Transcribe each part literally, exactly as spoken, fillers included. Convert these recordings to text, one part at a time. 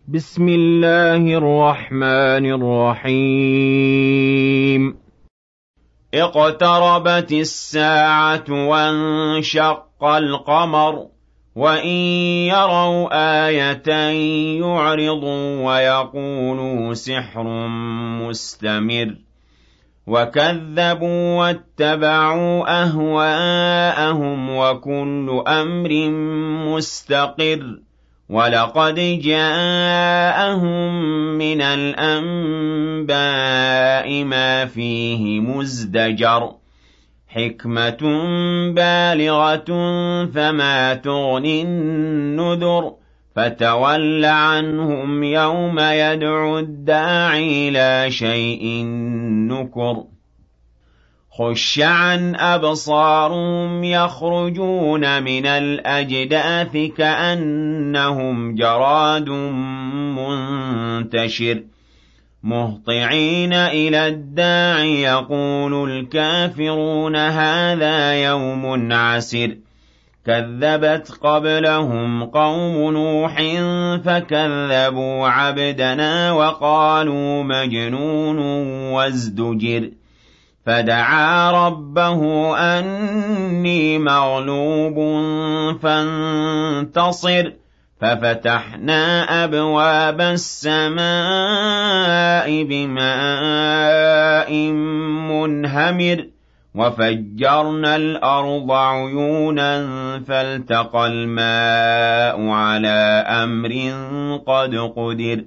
بسم الله الرحمن الرحيم اقتربت الساعة وانشق القمر وإن يروا آية يعرضوا ويقولوا سحر مستمر وكذبوا واتبعوا أهواءهم وكل أمر مستقر ولقد جاءهم من الأنباء ما فيه مزدجر حكمة بالغة فما تغني النذر فتول عنهم يوم يدعو الداعي إلى شيء نكر خش عن أبصارهم يخرجون من الأجداث كأنهم جراد منتشر مهطعين إلى الداعي يقول الكافرون هذا يوم عسر كذبت قبلهم قوم نوح فكذبوا عبدنا وقالوا مجنون وازدجر فدعا ربه أني مغلوب فانتصر ففتحنا أبواب السماء بماء منهمر وفجرنا الأرض عيونا فالتقى الماء على أمر قد قدر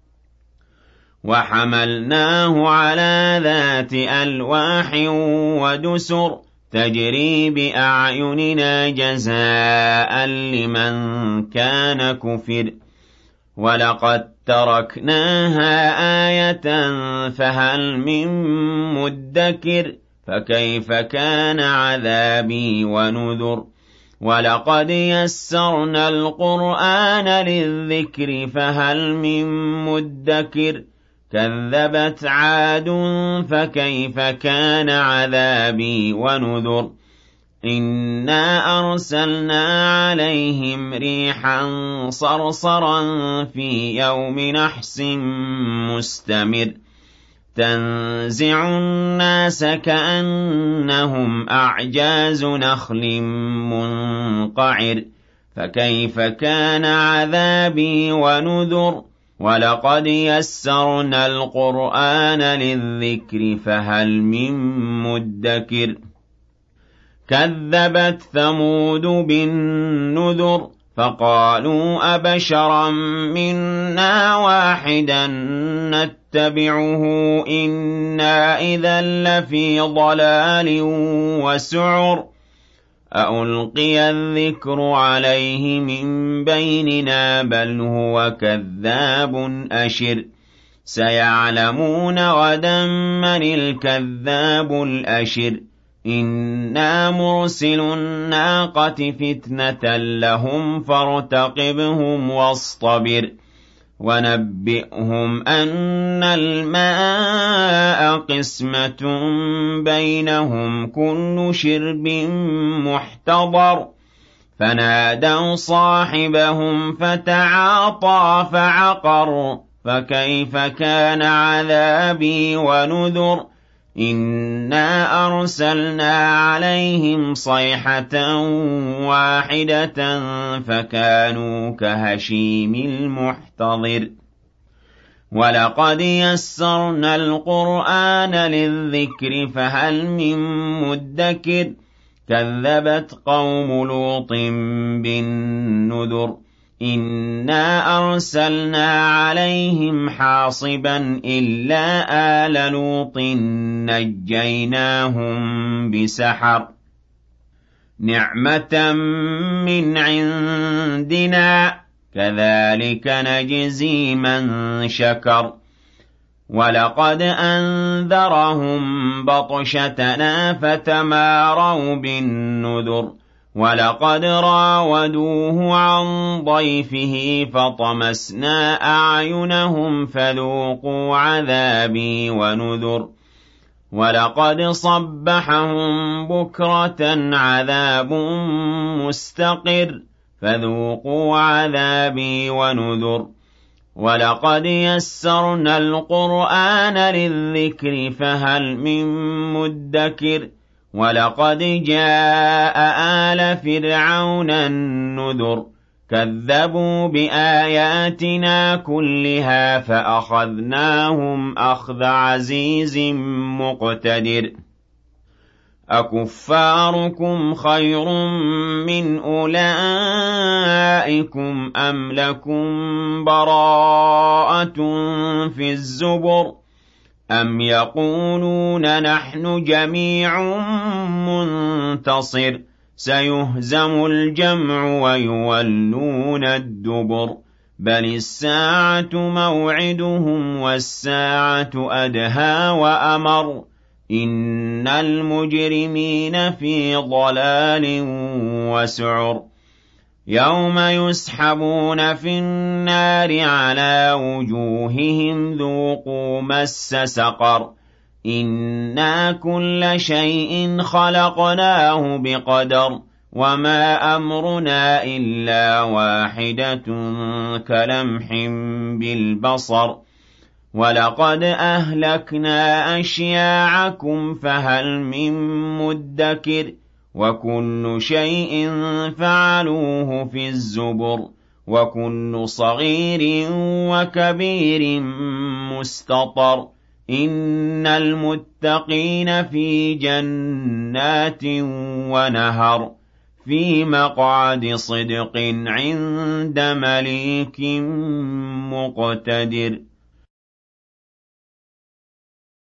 وحملناه على ذات ألواح ودسر تجري بأعيننا جزاء لمن كان كفر ولقد تركناها آية فهل من مدكر فكيف كان عذابي ونذر ولقد يسرنا القرآن للذكر فهل من مدكر كذبت عاد فكيف كان عذابي ونذر إنا أرسلنا عليهم ريحا صرصرا في يوم نحس مستمر تنزع الناس كأنهم أعجاز نخل منقعر فكيف كان عذابي ونذر ولقد يسرنا القرآن للذكر فهل من مدكر كذبت ثمود بالنذر فقالوا أبشرا منا واحدا نتبعه إنا إذا لفي ضلال وسعر أألقي الذكر عليه من بيننا بل هو كذاب أشر سيعلمون غدا من الكذاب الأشر إنا مرسل الناقة فتنة لهم فارتقبهم واصطبر ونبئهم أن الماء قسمة بينهم كل شرب محتضر فنادوا صاحبهم فتعاطى فعقر فكيف كان عذابي ونذر إنا أرسلنا عليهم صيحة واحدة فكانوا كهشيم المحتضر ولقد يسرنا القرآن للذكر فهل من مدكر كذبت قوم لوط بالنذر إنا أرسلنا عليهم حاصبا إلا آل لوط نجيناهم بسحر نعمة من عندنا كذلك نجزي من شكر ولقد أنذرهم بطشتنا فتماروا بالنذر ولقد راودوه عن ضيفه فطمسنا أعينهم فذوقوا عذابي ونذر ولقد صبحهم بكرة عذاب مستقر فذوقوا عذابي ونذر وَلَقَدْ يَسَّرْنَا الْقُرْآنَ لِلذِّكْرِ فَهَلْ مِن مُّدَّكِرٍ وَلَقَدْ جَاءَ آلَ فِرْعَوْنَ النُّذُرُ كَذَّبُوا بِآيَاتِنَا كُلِّهَا فَأَخَذْنَاهُمْ أَخْذَ عَزِيزٍ مُّقْتَدِرٍ أَكُفَّارُكُمْ خَيْرٌ مِّنْ أُولَئِكُمْ أَمْ لَكُمْ بَرَاءَةٌ فِي الزُّبُرِ أَمْ يَقُولُونَ نَحْنُ جَمِيعٌ مُّنتَصِرٌ سَيُهْزَمُ الْجَمْعُ وَيُوَلُّونَ الدُّبُرَ بَلِ السَّاعَةُ مَوْعِدُهُمْ وَالسَّاعَةُ أَدْهَىٰ وَأَمَرُّ إِنَّ الْمُجْرِمِينَ فِي ضَلَالٍ وَسُعُرٍ يَوْمَ يُسْحَبُونَ فِي النَّارِ عَلَىٰ وُجُوهِهِمْ ذُوقُوا مَسَّ سَقَرَ إِنَّا كُلَّ شَيْءٍ خَلَقْنَاهُ بِقَدَرٍ وَمَا أَمْرُنَا إِلَّا وَاحِدَةٌ كَلَمْحٍ بِالْبَصَرِ وَلَقَدْ أَهْلَكْنَا أَشْيَاعَكُمْ فَهَلْ مِن مُّدَّكِرٍ وَكُلُّ شَيْءٍ فَعَلُوهُ فِي الزُّبُرِ وَكُلُّ صَغِيرٍ وَكَبِيرٍ مُّسْتَطَرٍ إِنَّ الْمُتَّقِينَ فِي جَنَّاتٍ وَنَهَرٍ فِي مَقْعَدِ صِدْقٍ عِندَ مَلِيكٍ مُّقْتَدِرٍ